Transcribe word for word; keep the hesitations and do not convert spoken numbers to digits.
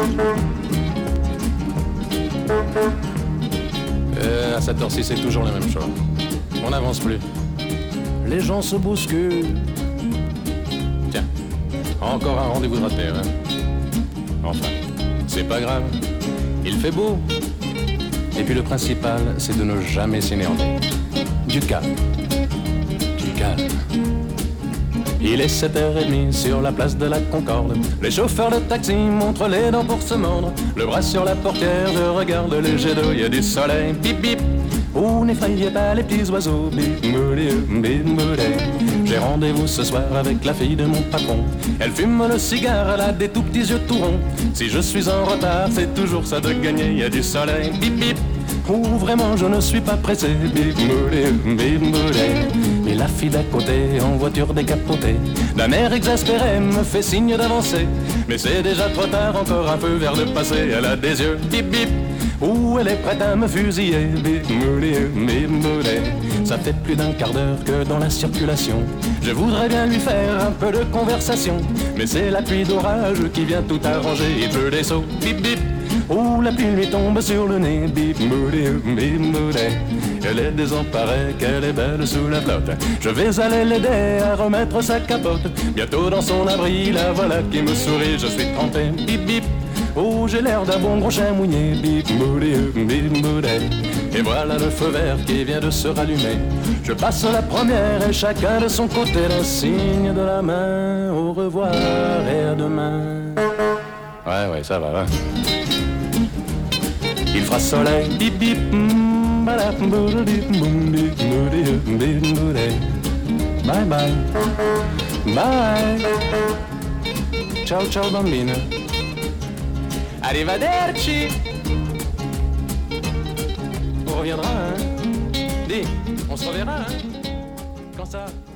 Euh, à cette heure-ci, c'est toujours la même chose. On n'avance plus. Les gens se bousculent. Tiens, encore un rendez-vous de raté, hein. Enfin, c'est pas grave. Il fait beau. Et puis le principal, c'est de ne jamais s'énerver. Du calme. Du calme. Il est sept heures trente sur la place de la Concorde. Les chauffeurs de taxi montrent les dents pour se mordre. Le bras sur la portière, je regarde les jets d'eau. Il y a du soleil, bip bip. Oh, n'effrayez pas les petits oiseaux, bip moulé, bip moulé. J'ai rendez-vous ce soir avec la fille de mon patron. Elle fume le cigare, elle a des tout petits yeux tout ronds. Si je suis en retard, c'est toujours ça de gagner. Il y a du soleil, bip bip. Oh, vraiment, je ne suis pas pressé, bip moulé, bip moulé. Mais la fille d'à côté, en voiture décapotée, d'un air exaspéré, me fait signe d'avancer. Mais c'est déjà trop tard, encore un feu vers le passé. Elle a des yeux, bip bip. Ouh, elle est prête à me fusiller, bip moulé, bip moulé. Ça fait plus d'un quart d'heure que dans la circulation je voudrais bien lui faire un peu de conversation. Mais c'est la pluie d'orage qui vient tout arranger. Il pleut des seaux, bip bip. Oh, la pluie lui tombe sur le nez, bip moulé, bip moulé. Elle est désemparée, qu'elle est belle sous la flotte. Je vais aller l'aider à remettre sa capote. Bientôt dans son abri, la voilà qui me sourit. Je suis trempé, bip bip. Oh, j'ai l'air d'un bon gros chien mouillé, bip moulé, bip moulé. Et voilà le feu vert qui vient de se rallumer. Je passe la première et chacun de son côté, le signe de la main. Au revoir et à demain. Ouais, ouais, ça va, hein. Il fera soleil, bip bip, bye bye, bye. Ciao ciao bambina. Arrivederci. On reviendra, hein. Dis, on se reverra, hein. Quand ça?